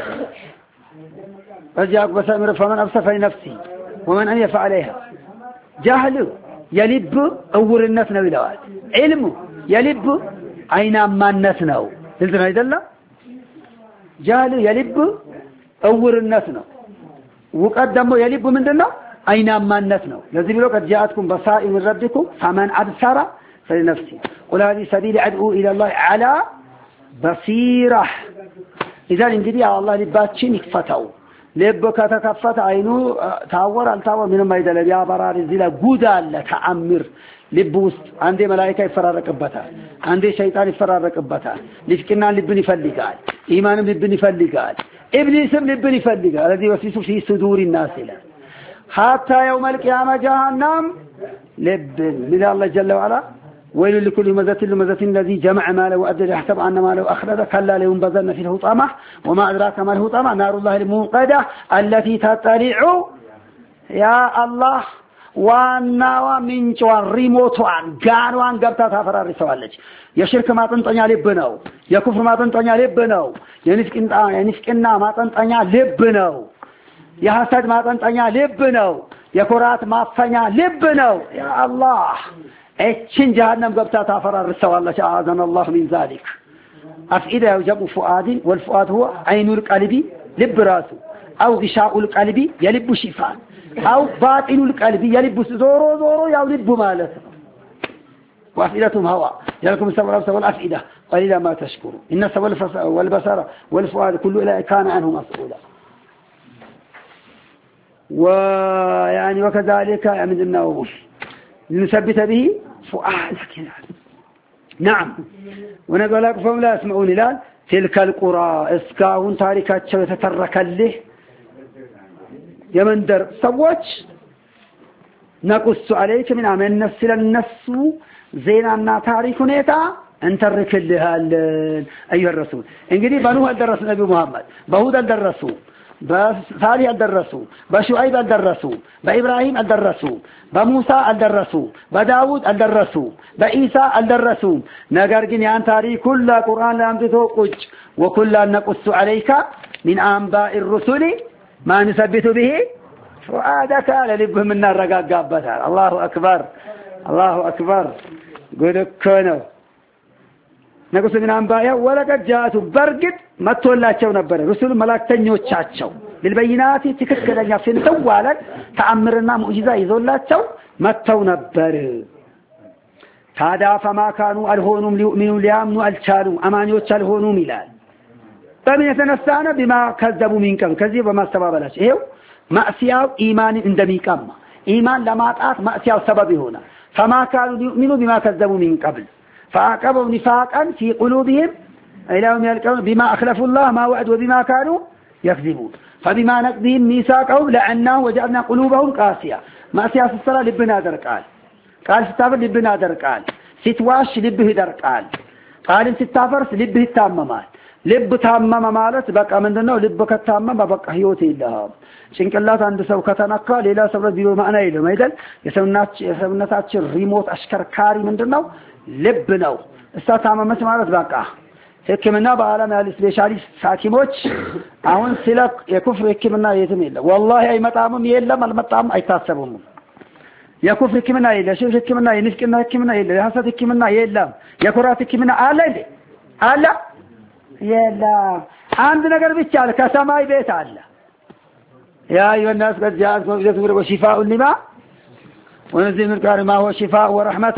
أجاك بسامر فمن أبصف لنفسي ومن أن يفعل عليها جهل يلب أورنات نويلوات علم يلب عين ما الناس نو تلتنا يدل جهل يلب أورنات نو وقدموا يلب من دلنا عين ما الناس نو لازم لو قد جاءتكم بصائر من ربكم فمن أبصر فلنفسي قل هذه سبيل أدعو إلى الله على بصيرة إذا انجدي على الله لباتشين يكفتوا لبك تكفت عينو تاور التاور من ما يدل يا برار الزلا جودال لتعمر لبوست عندي ملائكة يفرارك بتاع عندي شيطان يفرارك بتاع لفكنا لبني فلقال إيمان لبني فلقال إبليس لبني فلقال الذي وسوس في صدور الناس له حتى يوم القيامة جهنم لب من الله جل وعلا ويل لكل همزة لمزة الذي جمع ماله وأدى يحسب أن ماله أخلد كلا لينبذن في الحطمة وما أدراك ما الحطمة نار الله الموقدة التي تطلع يا الله وانا ومن جوان ريموت وان قان وان قبتا تفرار سوالج يا شرك ما تنطنيا لبنو يا كفر ما تنطنيا لبنو يا نفكنا يا نفكنا ما تنطنيا لبنو يا حسد ما تنطنيا لبنو يا كرات ما فنيا لبنو يا الله اتشن جهنم قبتا تفرار سوالج اعاذنا الله من ذلك افئده يجب فؤاد والفؤاد هو عين القلب لب راسه او غشاء القلب يلب شفاء أو باطن القلب يلبس زورو زورو يلب مالته وأفئدتهم هواء يلكم السمع والأبصار والأفئدة قليلا ما تشكرون إن السمع والبصر والفؤاد كل أولئك كان عنه مسؤولا ويعني وكذلك من النوم لنثبت به فؤادك نعم ونقول لك فهم لا يسمعون الآن تلك القرى اسكاهن تاركات تترك له يمندر سوّج نقص عليك من عمل النفس للنفس زينا تاريخ نيتا انت الركل أيها الرسول انقدي بنوه الدرس نبي محمد بهود الدرسوا بصالح الدرسوا بشعيب الدرسوا بإبراهيم الدرسوا بموسى الدرسوا بداود الدرسوا بإيسى الدرسوا نقرقين عن تاريخ كل قرآن لم تتوقج وكل نقص عليك من أنباء الرسل ما نثبت به فؤادك للبه من النار رقاقابتها الله أكبر الله أكبر قد كانوا نقص من أنباء ولقد جاءت برقد ما تولاتشو نبر رسول ملاك تنيوتشاتشو بالبينات تككلن يفين توالك تأمرنا مؤجزة يزولاتشو ما تو نبر تادا فما كانوا الهونم ليؤمنوا ليامنوا الشالوا أمانيوتش الهونم ملال فمن يتنسانا بما كذبوا من قبل كذب وما سبب لاش ايو مأسياو إيمان اندمي كما إيمان لما تآت مأسياو سبب هنا فما كانوا يؤمنوا بما كذبوا من قبل فعقبوا نفاقا في قلوبهم إلى يوم يلقون بما أخلفوا الله ما وعد وبما كانوا يكذبون فبما نقضهم ميثاقهم لعناهم وجعلنا قلوبهم قاسية مأسياو الصلاة لبنا درك قال قال ستافر لبنا درقال ستواش لبه درقال قال ستافرس لبه تاممال ልብ ታመመ ማለት በቃ ምንድነው ልብ ከታመመ በቃ ህይወት የለህም ጭንቅላት አንድ ሰው ከተነካ ሌላ ሰው ቢሮ ማዕና የለም አይደል የሰውናችን የሰውነታችን ሪሞት አሽከርካሪ ምንድነው ልብ ነው እሷ ታመመች ማለት በቃ ህክምና በአለም ያለ ስፔሻሊስት ሐኪሞች አሁን ስለ የኩፍር ህክምና የትም የለም والله አይመጣም የለም አልመጣም አይታሰቡም የኩፍር ህክምና የለም ሽርክ ህክምና የንፍቅና ህክምና የለም የሐሰት ህክምና የለም የኩራት ህክምና አለ እንዴ አለ يلا عند نجار بيتشال كسماي بيت الله يا أيها الناس قد جاءكم رسول وشفاء لما ونزل من القرآن ما هو شفاء ورحمة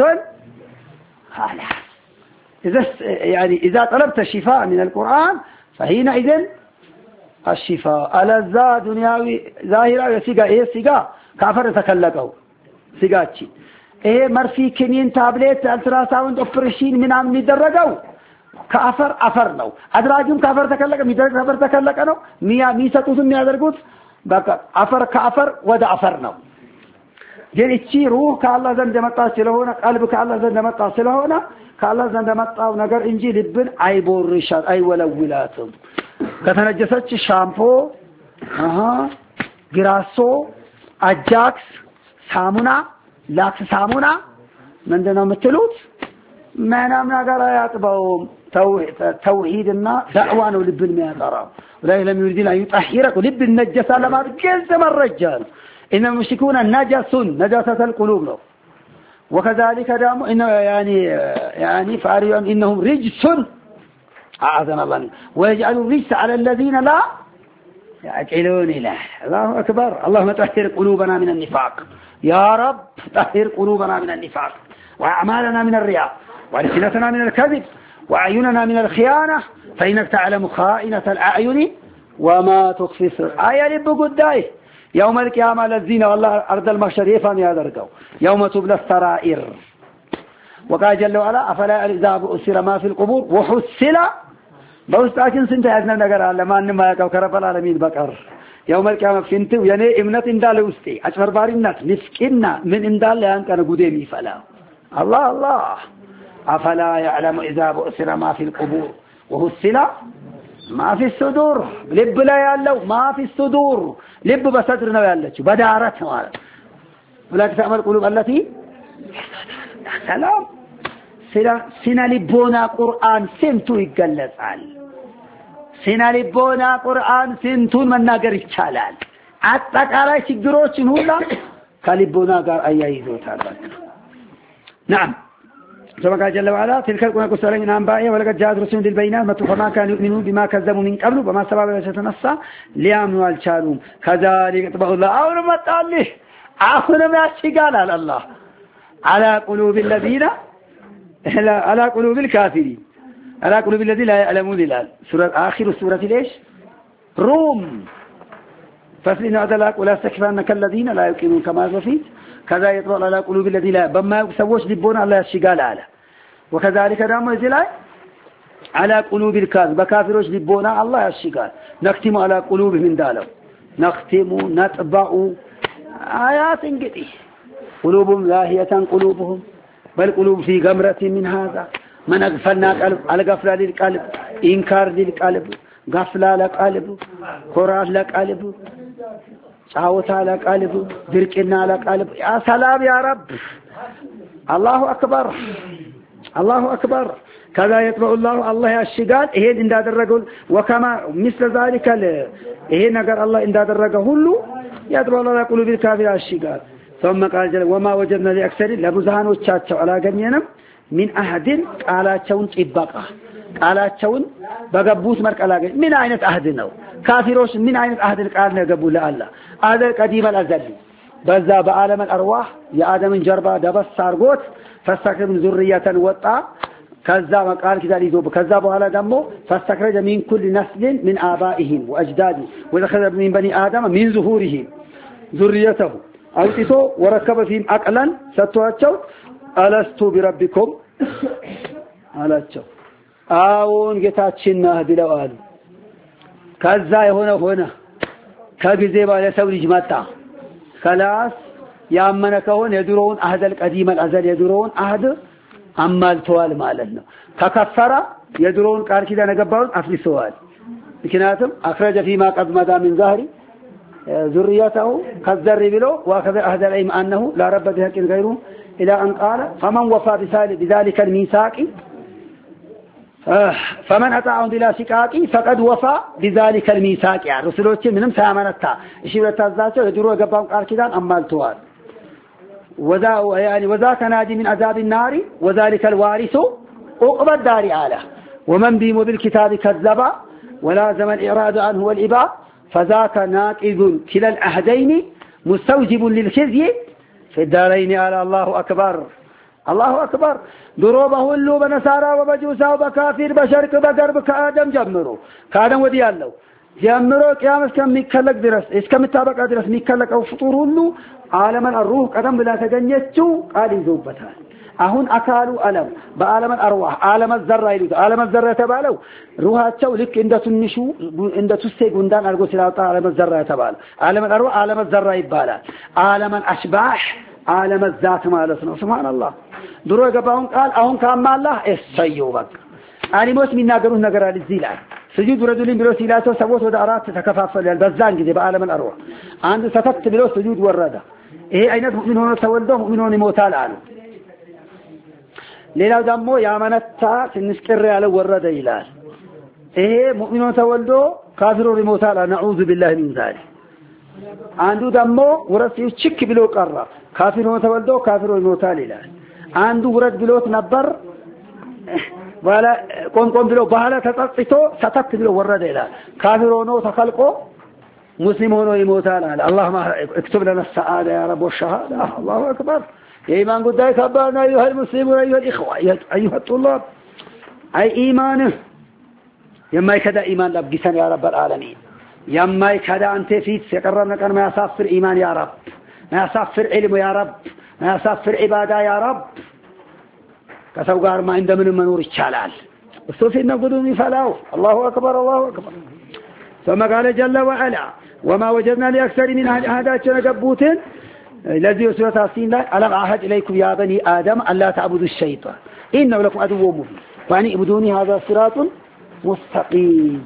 خلاص إذا يعني إذا طلبت الشفاء من القرآن فحينئذ الشفاء على الزا دنياوي ظاهرة سيجا إيه سيجا كافر تكلكوا سيجاتشي إيه مرفي كنين تابلت التراساوند أوبريشن من عم يدرجوا كافر افر ነው አድራጁም ካፈር ተከለቀ ሚደረግ ካፈር ተከለቀ ነው ሚያ ሚሰጡትም የሚያደርጉት በቃ አፈር ካፈር ወደ አፈር ነው የእቺ ሩህ ከአላህ ዘንድ መጣ ስለሆነ ቀልብ ከአላህ ዘንድ መጣ ስለሆነ ከአላህ ዘንድ መጣው ነገር እንጂ ልብን አይቦርሻት አይወለውላትም ከተነጀሰች ሻምፖ አሃ ግራሶ አጃክስ ሳሙና ላክስ ሳሙና ምንድነው የምትሉት ምንም ነገር አያጥበውም توحيدنا دعوانه لب المياطرة ولا لم يريد أن يطهرك لب النجسة لما كذب الرجال إنما المشركون نجس نجاسة القلوب له وكذلك دام إنه يعني يعني فعليهم إنهم رجس أعاذنا الله ويجعلوا الرجس على الذين لا يعقلون له الله أكبر اللهم طهر قلوبنا من النفاق يا رب طهر قلوبنا من النفاق وأعمالنا من الرياء وألسنتنا من الكذب وأعيننا من الخيانة فإنك تعلم خائنة الأعين وما تخفي الصدور آية لب قداي يوم القيامة الذين والله أرض المحشر يفهم يا درقوا يوم تبلى السرائر وقال جل وعلا أفلا إذا أسر ما في القبور وحسل بوستاكن سنت أجنب نقر على ما أنما يكو كرب العالمين بكر يوم القيامة فينتو يعني إمنة إندال وستي أشفر بار الناس نفكنا من إندال لأن كان قديمي فلا الله الله أفلا يعلم إذا بؤسر ما في القبور وحسل ما في الصدور لب لا يالله ما في الصدور لب بصدرنا يالله بدارتنا ولكن تعمل قلوب التي سلام سنا لبونا قرآن سنتو يقلصال سنا لبونا قرآن سنتو مناገር ይቻላል አጠቃላይ ችግሮችን ሁሉ ከልቦና ጋር አያይዞታል نعم كما قال جل وعلا تلك القرآن قصة من أنبائها ولقد جاءت رسل بالبينات فما كانوا يؤمنون بما كذبوا من قبل وما سبب يتنصى ليامنوا الشارون كذلك يطبع الله أول ما قال له أول ما قال على الله على قلوب الذين على قلوب الكافرين على قلوب الذين لا يعلمون الآن سورة آخر سورة ليش روم فاسلنا أدلاك ولا استكفانك الذين لا يؤمنون كما وفيت كذا يطبع على قلوب الذين لا بما يسووش لبون الله يشغال على وكذلك دام يزلاي على قلوب الكاذب بكافروش لبون الله يشغال نختم على قلوبهم من دالو نختم نطبع آيات انقدي قلوبهم لاهية قلوبهم بل قلوب في غمرة من هذا من أغفلنا قلب على غفلة للقلب إنكار للقلب غفلة للقلب كراج للقلب عاوت على قلب درقنا على قلب يا سلام يا رب الله أكبر الله أكبر كذا يتبع الله الله يشغال إيه إن دادرجوا وكما مثل ذلك إيه نجر الله إن دادرجه كله يتبع الله قلوب الكافر يشغال ثم قال جل وما وجدنا لأكثر لبزهان وتشاتشوا على جنينهم من أحد على تون إبقى على تون بجبوس مرك على جن من عينة أحدنا كافروش من عينة أحد القارن يجبوا لله هذا القديم الأزلي بذا بعالم الأرواح يا آدم جربا دبس سارغوت فاستخرج من ذرية وطا كذا وقال كذا ليزوب كذا وعلى دمه فاستخرج من كل نسل من آبائهم وأجدادهم ودخل من بني آدم من ظهورهم ذريته أوتيتو وركب فيهم أقلا ستواتشو ألست بربكم ألستو آون جتاتشنا هدلو آل كذا هنا هنا كذا بالي سوري جماعة خلاص ያመነ ከሆነ የድሮውን አህድ القديم الازل የድሮውን አህድ አማልተዋል ማለት ነው ከከፈራ የድሮውን ቃል ኪዳን የገባውን አፍልሰዋል ምክንያቱም اخرج فيما قد مضى من ظهر ذريته كذر بلو واخذ عهد العلم انه لا رب بحق غيره الى ان قال فمن وفى بذلك الميثاق فمن أطاعهم بلا شقاق فقد وفى بذلك الميثاق يعني رسولوچ ምንም ሳያመነታ እሺ በታዛቸው የድሮ የገባውን ቃል ኪዳን አማልተዋል وذا يعني وذاك نادي من عذاب النار وذلك الوارث عقبى الدار على ومن بهم بالكتاب كذب ولازم الإراد عنه والإباء فذاك ناقض كلا العهدين مستوجب للخزي في الدارين على الله أكبر الله أكبر دروبه اللو بنسارا وبجوسا وبكافر بشرك بقرب كآدم جمرو كآدم ودي الله جمرو قيام اسكم ميكلق درس اسكم متابق درس ميكلق أو فطور اللو عالما الروح قدم بلا تجنيتشو قال يزوبتها አሁን አካሉ ዓለም በዓለም الارواح ዓለም الذره ይሉት ዓለም الذره ተባለው ሩሃቸው ልክ እንደ ትንሹ እንደ ቱሴ ጉንዳን አድርጎ ሲላውጣ ዓለም الذره ተባለ ዓለም الارواح ዓለም الذره ይባላል ዓለም الاشباح ዓለም الذات ማለት ነው ሱብሃንአላህ ድሮ የገባውን ቃል አሁን ካማላህ እሰየው በቃ አሊሞች የሚናገሩት ነገር አለ እዚህ ላይ ስጁድ ወረዱልኝ ብሎ ሲላቸው ሰዎች ወደ አራት ተከፋፈሉ በዛን ጊዜ በዓለም الارواح አንዱ ሰተት ብሎ ስጁድ ወረደ ይሄ አይነት ሙእሚን ሆኖ ተወልዶ ሙእሚን ሆኖ ይሞታል አሉ ሌላው ደግሞ ያመነታ ትንሽ ቅር ያለ ወረደ ይላል ይሄ ሙእሚን ሆኖ ተወልዶ ካፊር ሆኖ ይሞታል ነዑዙ ቢላሂ ሚን ዛሊክ አንዱ ደግሞ ወረሲው ችክ ብሎ ቀራ ካፊር ሆኖ ተወልዶ ካፊር ሆኖ ይሞታል ይላል አንዱ ወረድ ብሎት ነበር ወላ ቆንቆን ብሎ በኋላ ተጸጽቶ ሰተት ብሎ ወረደ ይላል ካፊር ሆኖ ተخلቆ ሙስሊም ሆኖ ይሞታል አለ اللهم اكتب لنا السعاده يا رب والشهاده الله اكبر ايمان قداي كبرنا ايها المسلمون ايها الاخوه ايها الطلاب اي ايمانه يما يكدا ايمان لبسن يا رب العالمين يما يكدا انت فيت يقربنا كان ما يسافر ايمان يا رب ما يسافر علم يا رب ما يسافر عباده يا رب كسو غار ما عندمن منور يچالال الصوفينا قدوم يفلاو الله اكبر الله اكبر ثم قال جل وعلا وما وجدنا لاكثر من هذا جبوتين الذي سورة ياسين لا ألم أعهد إليكم يا بني آدم ألا تعبدوا الشيطان إنه لكم عدو مبين وأن اعبدوني هذا صراط مستقيم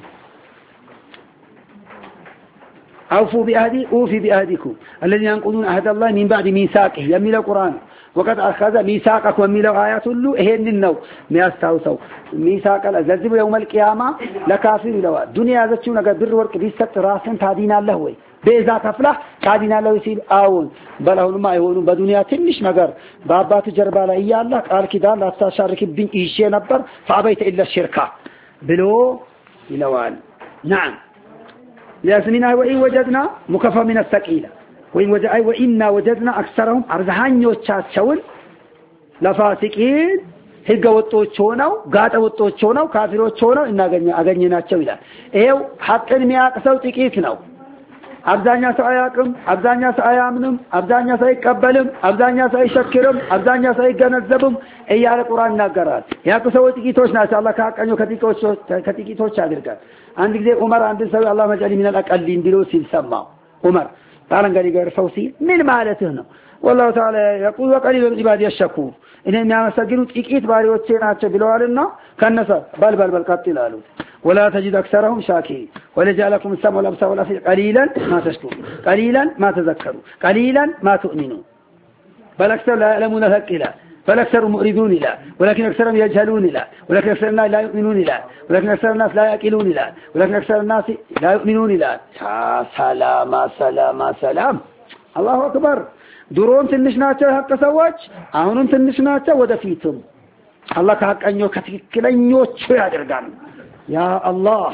أوفوا بأهدي أوفي بأهدكم الذين ينقضون عهد الله من بعد ميثاقه يميل القرآن وقد أخذ ميثاقك وميل آيات له إهن النو ما يستوسوا ميثاق الأزلزم يوم القيامة لكافر لوا دنيا ذاتشون قبر ورق بيست راسن تادين الله وي بيزا كفله تادين الله يسير آون بلهون ما يهونون بدنيا تنش مقر بابات جربا لأي الله قال كدان لا تشارك بين إيشي نبر فأبيت إلا الشركة بلو إلوان نعم لازمنا وإن وجدنا مكفى من الثقيلة وإن وجد أي وإنا وجدنا أكثرهم أرزهان يوتشاتشون لفاسقين ህገ ወጦች ሆነው ጋጠ ወጦች ሆነው ካፊሮች ሆነው እናገኛ አገኘናቸው ይላል ይሄው ሐቅን የሚያቀሰው ጥቂት ነው አብዛኛው ሰው አያቅም አብዛኛው ሰው አያምንም አብዛኛው ሰው አይቀበልም አብዛኛው ሰው አይሸክርም አብዛኛው ሰው አይገነዘብም እያለ ቁርአን ይናገራል ያቀሰው ጥቂቶች ናቸው አላህ ካቀኙ ከጥቂቶች ከጥቂቶች አድርጋል አንድ ጊዜ ዑመር አንድ ሰው አላህ መጃሊ ሚነል አቀሊን ብሎ ሲሰማ ዑመር ታላንጋሪ ጋር ፈውሲ ምን ማለት ነው والله تعالى يقول وقليل من عبادي الشكور إن የሚያመሰግኑ ጥቂት ባሪዎቼ ናቸው ብለዋልና ከነሰ በል በል በል ቀጥላሉ ولا تجد اكثرهم شاكرين ولجعلكم السمع والابصار والافئده قليلا ما تشكرون قليلا ما تذكرون قليلا ما تؤمنون بل اكثر لا يعلمون ثقيلا فالاكثر مؤردون لا ولكن اكثرهم يجهلون لا ولكن اكثر الناس لا يؤمنون لا ولكن اكثر الناس لا يعقلون لا ولكن اكثر الناس لا يؤمنون لا سلام سلام سلام الله اكبر ድሮም ትንሽ ናቸው ሐቅ ሰዎች አሁንም ትንሽ ናቸው ወደፊትም አላህ ከሐቀኞ ከትክክለኞቹ ያደርጋል ያ አላህ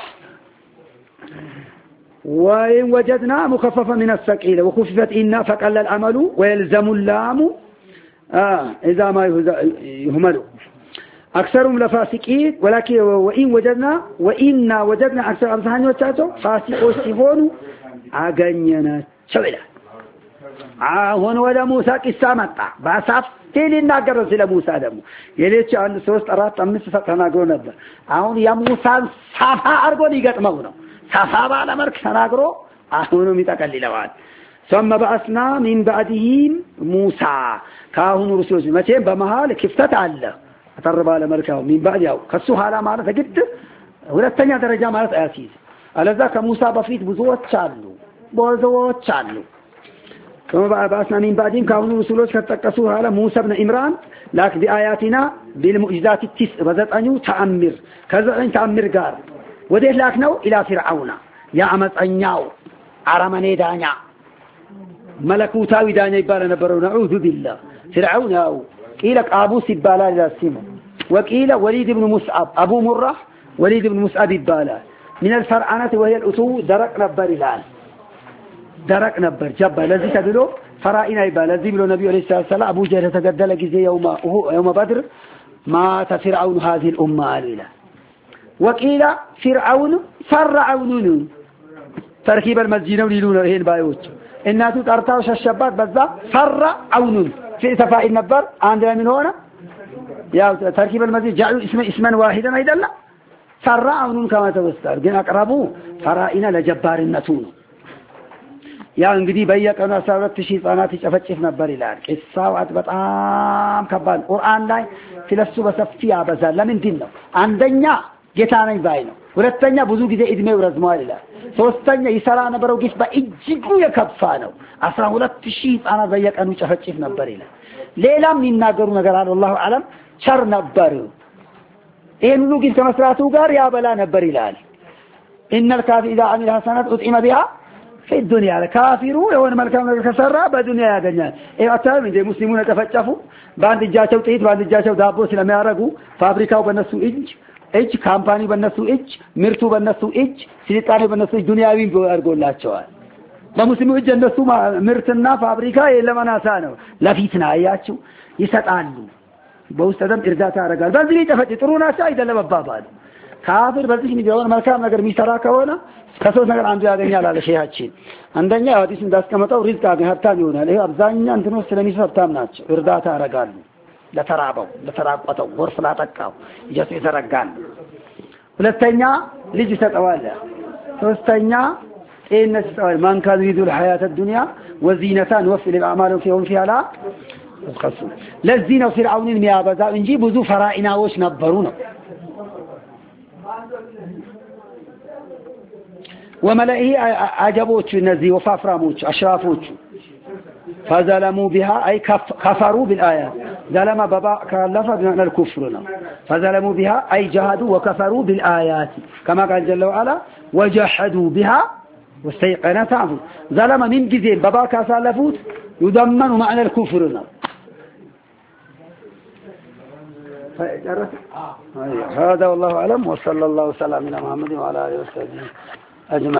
وإن وجدنا مخففا من الثقيل وخففت إنا فقل العمل ويلزم اللام آه إذا ما يهمل أكثرهم لفاسقين ولكن وإن وجدنا وإنا وجدنا أكثر أمثال وتاتو فاسقوا سيهونوا عقنينا شويلا አሁን ወደ ሙሳ ቂሳ መጣ ባሳፍቴ ሊናገር ስለ ሙሳ ደግሞ የሌች አንድ ሶስት አራት አምስት ተናግሮ ነበር አሁን የሙሳን ሳፋ አርጎ ሊገጥመው ነው ሳፋ ባለ መልክ ተናግሮ አሁንም ይጠቀልለዋል ثم بعثنا من بعدهم موسى كاهن رسول متى بمحل كفتت على ترب على ملكه من بعد ያው ከሱ ኋላ ማለት ግድ ሁለተኛ ደረጃ ማለት አያሲዝ አለዛ ከሙሳ በፊት ብዙዎች አሉ ብዙዎች አሉ كما بعثنا من بعدهم كاهن رسولዎች ከተጠቀሱ ኋላ موسى ابن عمران ላክ بآياتنا بالمعجزات التسع በዘጠኙ ተአምር ከዘጠኝ ተአምር ጋር ወዴት ላክ ነው ኢላ ፍርዓውና ያ አመፀኛው አረመኔ ዳኛ መለኩታዊ ዳኛ ይባል ነበረው ነዑዙ ቢላህ ፍርዓውን ያው قيل قابوس ይባላል ያሲሙ وقيل وليد بن مصعب ابو مرة وليد بن مصعب ይባላል من الفرعنة وهي الأتو درق ነበር ይላል درق ነበር ጀባ ለዚህ ተብሎ ፈራኢና ይባላል ለዚህ ብሎ ነብዩ አለይሂ ሰላም አቡ ጀህል ተገደለ ጊዜ يوم يوم بدر مات فرعون هذه الامه አለ وقيل فرعون فرعون تركيب المسجد ነው ሊሉ ነው ይሄን ባዮች እናቱ ጠርታው ሸሸባት በዛ فرعون في تفاعل ነበር አንድ ላይ ምን ሆነ ያው تركيب المسجد جعلوا اسم اسما واحدا አይደለም فرعون كما ተወስታል ግን አቅራቡ ፈራኢና ለጀባርነቱ ነው ያ እንግዲህ በየቀኑ አስራ ሁለት ሺህ ህፃናት ይጨፈጭፍ ነበር ይላል ቂሳው በጣም ከባድ ቁርአን ላይ ስለሱ በሰፊ ያበዛል ለምንድን ነው አንደኛ ጌታ ነኝ ባይ ነው ሁለተኛ ብዙ ጊዜ እድሜው ረዝሟል ይላል ሶስተኛ ይሰራ ነበረው ግፍ በእጅጉ የከፋ ነው አስራ ሁለት ሺህ ህፃናት በየቀኑ ይጨፈጭፍ ነበር ይላል ሌላም ይናገሩ ነገር አለ والله اعلم ቸር ነበር ይሄን ሁሉ ግፍ ከመስራቱ ጋር ያበላ ነበር ይላል ان الكافر اذا عمل حسنات اطعم بها في الدنيا الكافر የሆነ መልካም ነገር ከሰራ በዱንያ ያገኛል እያታም እንደ ሙስሊሙን ተፈጨፉ በአንድ እጃቸው ጥይት በአንድ እጃቸው ዳቦ ስለሚያረጉ ፋብሪካው በነሱ እጅ እጅ ካምፓኒ በነሱ እጅ ምርቱ በነሱ እጅ ስልጣኔ በነሱ እጅ ዱንያዊ አድርጎላቸዋል በሙስሊሙ እጅ እንደሱ ምርትና ፋብሪካ የለማናሳ ነው ለፊትና አያችሁ ይሰጣሉ በውስጥ ደም እርዳታ ያደርጋል በዚህ ተፈጭ ጥሩ ናቸው አይደለም አባባል ካፊር በዚህ ቢሆን መልካም ነገር የሚሰራ ከሆነ ከሶስት ነገር አንዱ ያገኛል አለ ሼሃችን አንደኛ ሐዲስ እንዳስቀመጠው ሪዝቅ አገኝ ሀብታም ይሆናል ይሄ አብዛኛው እንትኖች ስለሚሰጣም ናቸው እርዳታ ያደርጋሉ ለተራበው ለተራቆተው ወርፍ ላጠቃው ይጀስ ይዘረጋል ሁለተኛ ልጅ ይሰጠዋል ሶስተኛ ጤንነት ይሰጠዋል ማን ካን ይዱል ሐያተ ዱንያ ወዚነታን ወፍ ለአማሉ ፊሁም ፊያላ እስከሱ ለዚህ ነው ፍርዓውንን የሚያበዛው እንጂ ብዙ ፈራኢናዎች ነበሩ ነው وملئه عجبوچ እነዚህ ወፋፍራሞች አሽራፎች فظلموا بها اي كفروا بالايات ظلم بابا كلف بمعنى الكفر ነው فظلموا بها اي جحدوا وكفروا بالايات كما قال جل وعلا وجحدوا بها واستيقنتها ظلم من ጊዜ بابا ካሳለፉት يضمن معنى الكفر ነው هذا والله اعلم وصلى الله وسلم على محمد وعلى اله وصحبه اجمعين